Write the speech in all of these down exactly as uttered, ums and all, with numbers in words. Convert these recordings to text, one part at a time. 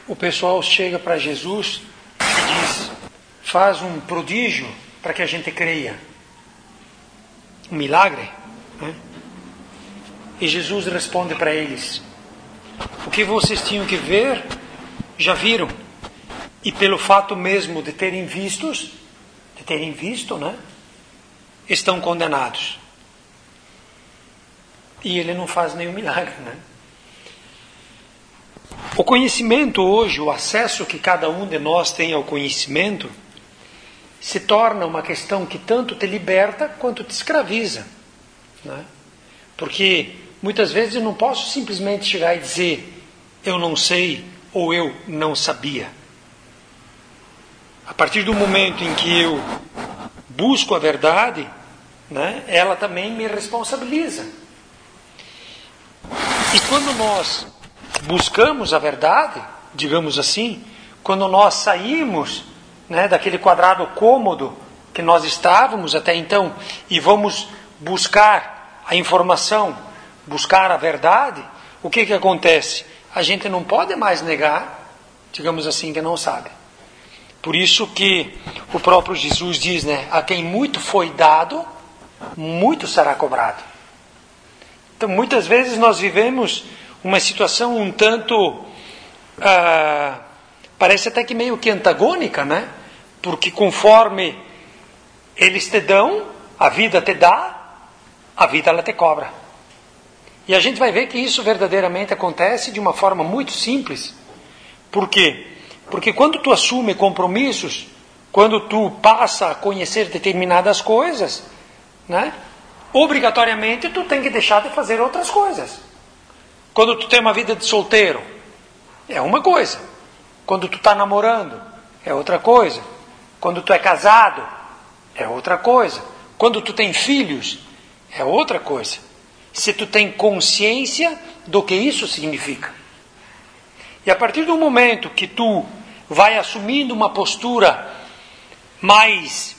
o pessoal chega para Jesus e diz: faz um prodígio para que a gente creia. Um milagre. Né? E Jesus responde para eles: o que vocês tinham que ver, já viram. E pelo fato mesmo de terem vistos, de terem visto, né, estão condenados. E ele não faz nenhum milagre, né? O conhecimento hoje, o acesso que cada um de nós tem ao conhecimento, se torna uma questão que tanto te liberta quanto te escraviza, né? Porque muitas vezes eu não posso simplesmente chegar e dizer eu não sei ou eu não sabia. A partir do momento em que eu busco a verdade, né, ela também me responsabiliza. E quando nós buscamos a verdade, digamos assim, quando nós saímos, né, daquele quadrado cômodo que nós estávamos até então e vamos buscar a informação, buscar a verdade, o que que acontece? A gente não pode mais negar, digamos assim, que não sabe. Por isso que o próprio Jesus diz, né, a quem muito foi dado, muito será cobrado. Então, muitas vezes nós vivemos uma situação um tanto, ah, parece até que meio que antagônica, né? Porque conforme eles te dão, a vida te dá, a vida ela te cobra. E a gente vai ver que isso verdadeiramente acontece de uma forma muito simples. Por quê? Porque quando tu assume compromissos, quando tu passa a conhecer determinadas coisas, né, obrigatoriamente tu tem que deixar de fazer outras coisas. Quando tu tem uma vida de solteiro, é uma coisa. Quando tu está namorando, é outra coisa. Quando tu é casado, é outra coisa. Quando tu tem filhos, é outra coisa. Se tu tem consciência do que isso significa. E a partir do momento que tu vai assumindo uma postura mais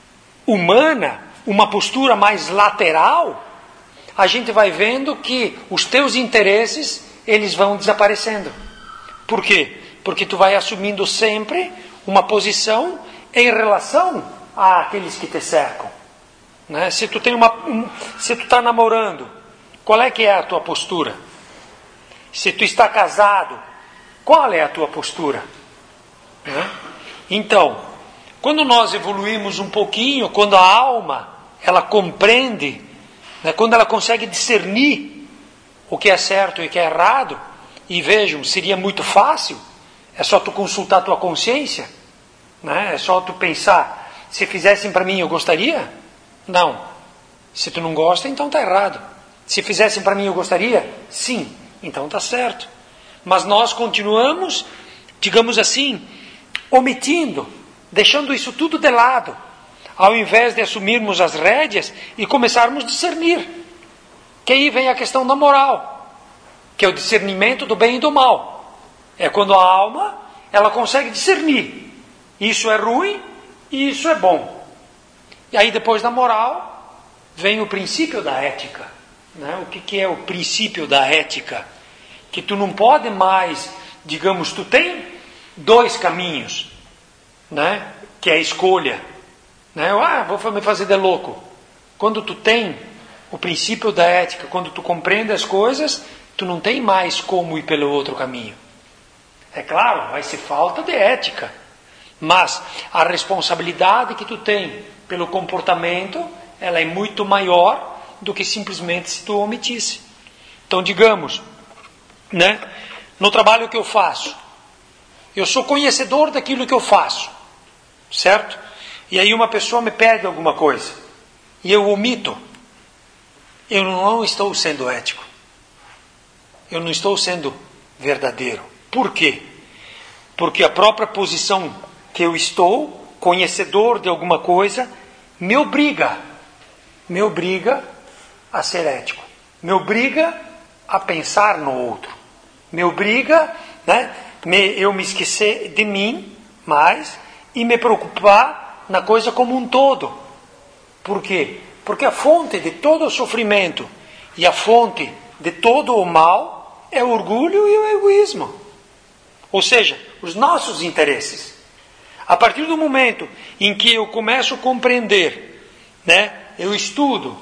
humana, uma postura mais lateral, a gente vai vendo que os teus interesses, eles vão desaparecendo. Por quê? Porque tu vai assumindo sempre uma posição em relação àqueles que te cercam. Né? Se tu tem uma, um, se tu está namorando, qual é que é a tua postura? Se tu está casado, qual é a tua postura? Né? Então, quando nós evoluímos um pouquinho, quando a alma ela compreende, né, quando ela consegue discernir o que é certo e o que é errado, e vejam, seria muito fácil, é só tu consultar a tua consciência, né? É só tu pensar, se fizessem para mim eu gostaria? Não. Se tu não gosta, então está errado. Se fizessem para mim eu gostaria? Sim. Então está certo. Mas nós continuamos, digamos assim, omitindo, deixando isso tudo de lado, ao invés de assumirmos as rédeas e começarmos a discernir. Que aí vem a questão da moral, que é o discernimento do bem e do mal. É quando a alma ela consegue discernir. Isso é ruim e isso é bom. E aí depois da moral vem o princípio da ética. Né? O que, que é o princípio da ética? Que tu não pode mais, digamos, tu tem dois caminhos, né? Que é a escolha. Né? Ah, vou me fazer de louco. Quando tu tem o princípio da ética, quando tu compreende as coisas, tu não tem mais como ir pelo outro caminho. É claro, vai ser falta de ética. Mas a responsabilidade que tu tem pelo comportamento, ela é muito maior do que simplesmente se tu omitisse. Então, digamos, né, no trabalho que eu faço, eu sou conhecedor daquilo que eu faço, certo? E aí uma pessoa me pede alguma coisa e eu omito. Eu não estou sendo ético. Eu não estou sendo verdadeiro. Por quê? Porque a própria posição que eu estou, conhecedor de alguma coisa, me obriga, me obriga a ser ético, me obriga a pensar no outro, me obriga, né, me, eu me esquecer de mim mais e me preocupar na coisa como um todo. Por quê? Porque a fonte de todo o sofrimento e a fonte de todo o mal é o orgulho e o egoísmo. Ou seja, os nossos interesses. A partir do momento em que eu começo a compreender, né, eu estudo,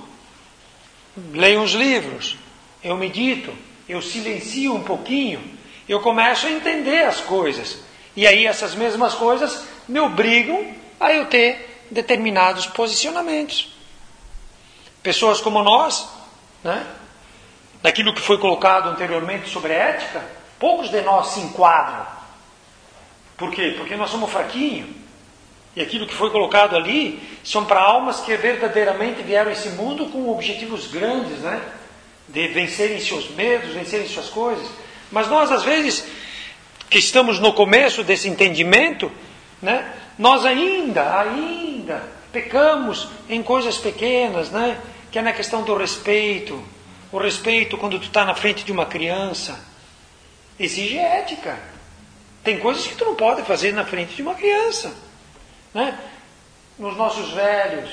leio uns livros, eu medito, eu silencio um pouquinho, eu começo a entender as coisas. E aí essas mesmas coisas me obrigam a eu ter determinados posicionamentos. Pessoas como nós, né, daquilo que foi colocado anteriormente sobre a ética, poucos de nós se enquadram. Por quê? Porque nós somos fraquinhos. E aquilo que foi colocado ali são para almas que verdadeiramente vieram a esse mundo com objetivos grandes, né? De vencerem seus medos, vencerem suas coisas. Mas nós, às vezes, que estamos no começo desse entendimento, né? Nós ainda, ainda pecamos em coisas pequenas, né? Que é na questão do respeito. O respeito quando tu está na frente de uma criança exige ética. Tem coisas que tu não pode fazer na frente de uma criança, né? Nos nossos velhos,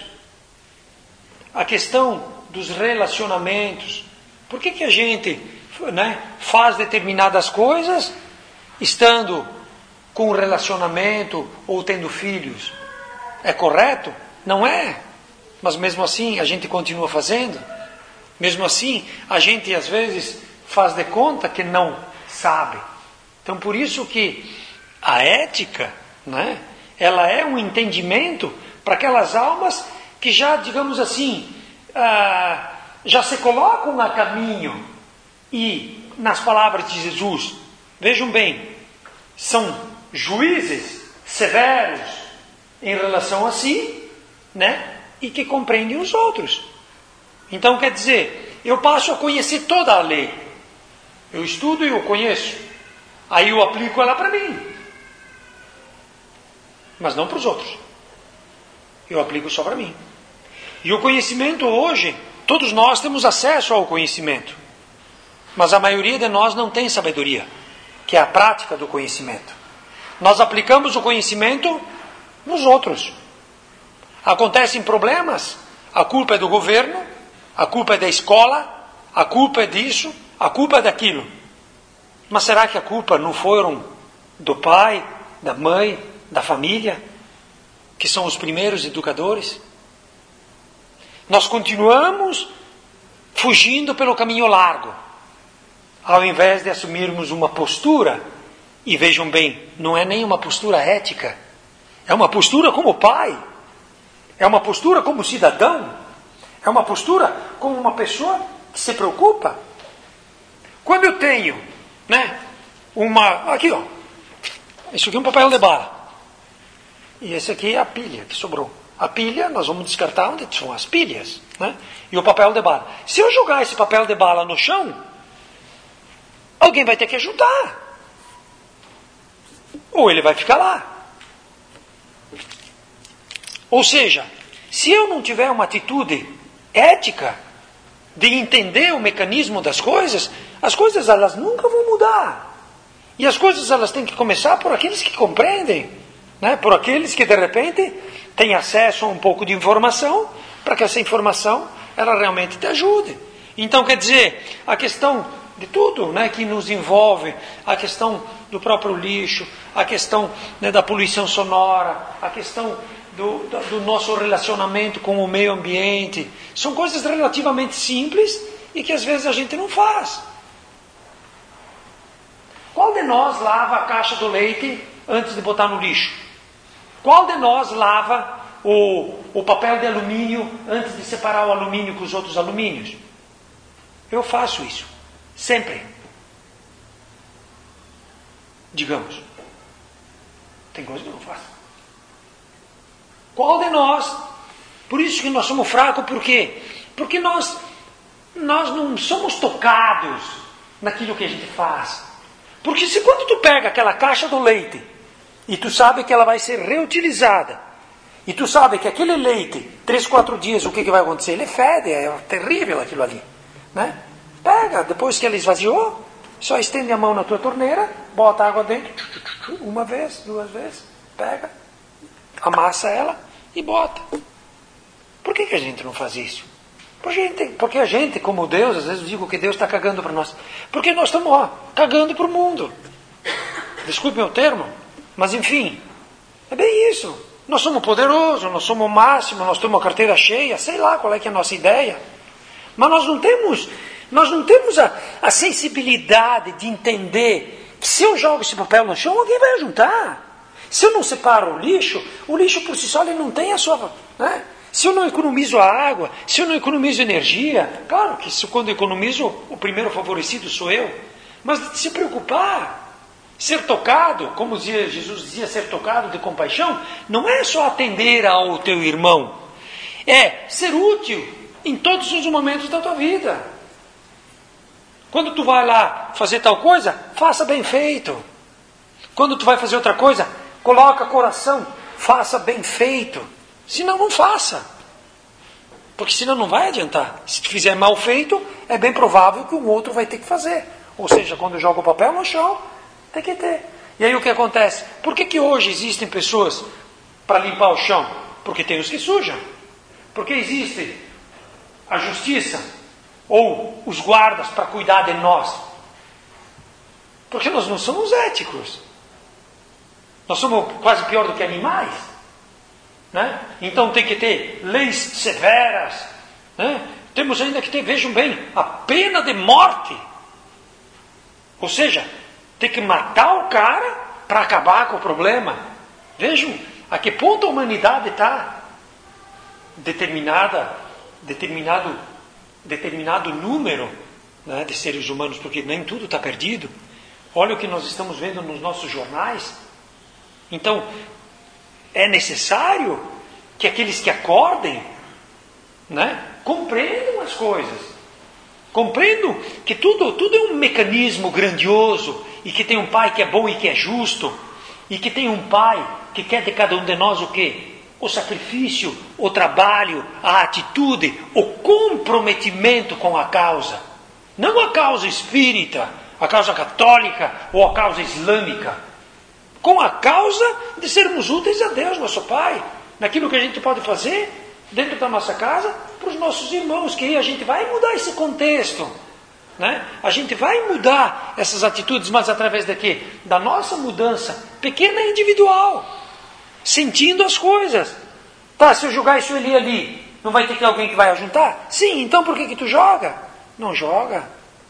a questão dos relacionamentos. Por que que a gente, né, faz determinadas coisas estando com um relacionamento ou tendo filhos? É correto? Não é. Mas mesmo assim a gente continua fazendo. Mesmo assim a gente às vezes faz de conta que não sabe. Então por isso que a ética, né, ela é um entendimento para aquelas almas que já, digamos assim, ah, já se colocam a caminho. E nas palavras de Jesus, vejam bem, são juízes severos em relação a si, né, e que compreendem os outros. Então quer dizer, eu passo a conhecer toda a lei. Eu estudo e eu conheço. Aí eu aplico ela para mim. Mas não para os outros. Eu aplico só para mim. E o conhecimento hoje, todos nós temos acesso ao conhecimento. Mas a maioria de nós não tem sabedoria, que é a prática do conhecimento. Nós aplicamos o conhecimento nos outros. Acontecem problemas, a culpa é do governo, a culpa é da escola, a culpa é disso, a culpa é daquilo. Mas será que a culpa não foram do pai, da mãe, da família, que são os primeiros educadores? Nós continuamos fugindo pelo caminho largo, ao invés de assumirmos uma postura, e vejam bem, não é nem uma postura ética, é uma postura como pai, é uma postura como cidadão, é uma postura como uma pessoa que se preocupa. Quando eu tenho, né, uma, aqui ó, isso aqui é um papel de bala, e esse aqui é a pilha que sobrou. A pilha nós vamos descartar onde são as pilhas, né? E o papel de bala. Se eu jogar esse papel de bala no chão, alguém vai ter que ajudar. Ou ele vai ficar lá. Ou seja, se eu não tiver uma atitude ética de entender o mecanismo das coisas, as coisas elas nunca vão mudar. E as coisas elas têm que começar por aqueles que compreendem, né? Por aqueles que de repente têm acesso a um pouco de informação, para que essa informação ela realmente te ajude. Então quer dizer, a questão de tudo, né, que nos envolve, a questão do próprio lixo, a questão, né, da poluição sonora, a questão do, do nosso relacionamento com o meio ambiente, são coisas relativamente simples e que às vezes a gente não faz. Qual de nós lava a caixa do leite antes de botar no lixo? Qual de nós lava o, o papel de alumínio antes de separar o alumínio com os outros alumínios? Eu faço isso. Sempre. Digamos. Tem coisa que eu não faço. Qual de nós? Por isso que nós somos fracos, por quê? Porque nós, nós não somos tocados naquilo que a gente faz. Porque se quando tu pega aquela caixa do leite e tu sabe que ela vai ser reutilizada, e tu sabe que aquele leite, três, quatro dias, o que, que vai acontecer? Ele fede, é terrível aquilo ali, né? Pega, depois que ela esvaziou, só estende a mão na tua torneira, bota água dentro, uma vez, duas vezes, pega, amassa ela e bota. Por que, que a gente não faz isso? Porque a gente, porque a gente, como Deus, às vezes eu digo que Deus está cagando para nós. Porque nós estamos, ó, cagando para o mundo. desculpe o termo, mas enfim, é bem isso. Nós somos poderosos, nós somos o máximo, nós temos a carteira cheia, sei lá qual é que é a nossa ideia. Mas nós não temos, nós não temos a, a sensibilidade de entender que se eu jogo esse papel no chão, alguém vai juntar. Se eu não separo o lixo, o lixo por si só ele não tem a sua... Né? Se eu não economizo a água, se eu não economizo energia, claro que isso, quando eu economizo, o primeiro favorecido sou eu. Mas de se preocupar, ser tocado, como dizia, Jesus dizia, ser tocado de compaixão, não é só atender ao teu irmão, é ser útil em todos os momentos da tua vida. Quando tu vai lá fazer tal coisa, faça bem feito. Quando tu vai fazer outra coisa, coloca coração, faça bem feito. Senão não faça. Porque senão não vai adiantar. Se tu fizer mal feito, é bem provável que um outro vai ter que fazer. Ou seja, quando joga o papel no chão, tem que ter. E aí o que acontece? Por que que hoje existem pessoas para limpar o chão? Porque tem os que sujam. Porque existe a justiça ou os guardas para cuidar de nós. Porque nós não somos éticos. Nós somos quase pior do que animais. Né? Então tem que ter leis severas. Né? Temos ainda que ter, vejam bem, a pena de morte. Ou seja, tem que matar o cara para acabar com o problema. Vejam a que ponto a humanidade está. Determinada, determinado, determinado número, né, de seres humanos, porque nem tudo está perdido. Olha o que nós estamos vendo nos nossos jornais. Então, é necessário que aqueles que acordem, né, compreendam as coisas. Compreendam que tudo, tudo é um mecanismo grandioso e que tem um Pai que é bom e que é justo e que tem um Pai que quer de cada um de nós o quê? O sacrifício, o trabalho, a atitude, o comprometimento com a causa. Não a causa espírita, a causa católica ou a causa islâmica. Com a causa de sermos úteis a Deus, nosso Pai, naquilo que a gente pode fazer dentro da nossa casa para os nossos irmãos, que aí a gente vai mudar esse contexto, né? A gente vai mudar essas atitudes, mas através de quê? Da nossa mudança pequena e individual, sentindo as coisas. Tá, se eu jogar isso ali ali, não vai ter que alguém que vai ajuntar? Sim, então por que que tu joga? Não joga.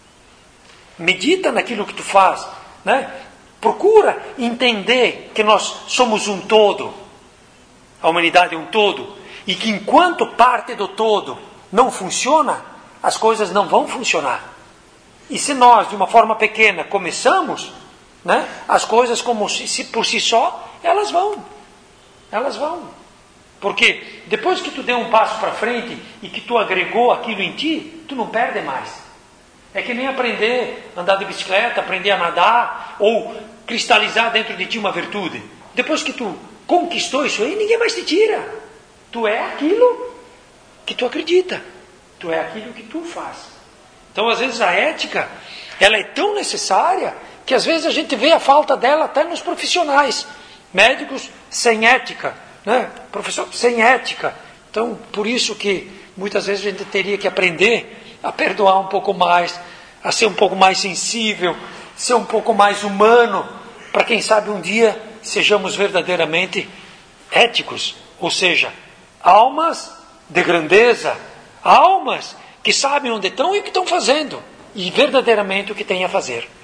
Medita naquilo que tu faz, né? Procura entender que nós somos um todo. A humanidade é um todo. E que enquanto parte do todo não funciona, as coisas não vão funcionar. E se nós, de uma forma pequena, começamos, né, as coisas como se, se por si só, elas vão. Elas vão. Porque depois que tu deu um passo para frente e que tu agregou aquilo em ti, tu não perde mais. É que nem aprender a andar de bicicleta, aprender a nadar, ou cristalizar dentro de ti uma virtude. Depois que tu conquistou isso aí, ninguém mais te tira. Tu é aquilo que tu acredita. Tu é aquilo que tu faz. Então, às vezes, a ética, ela é tão necessária, que às vezes a gente vê a falta dela até nos profissionais. Médicos sem ética, né? Professor sem ética. Então, por isso que muitas vezes a gente teria que aprender a perdoar um pouco mais, a ser um pouco mais sensível, ser um pouco mais humano, para quem sabe um dia sejamos verdadeiramente éticos, ou seja, almas de grandeza, almas que sabem onde estão e o que estão fazendo, e verdadeiramente o que têm a fazer.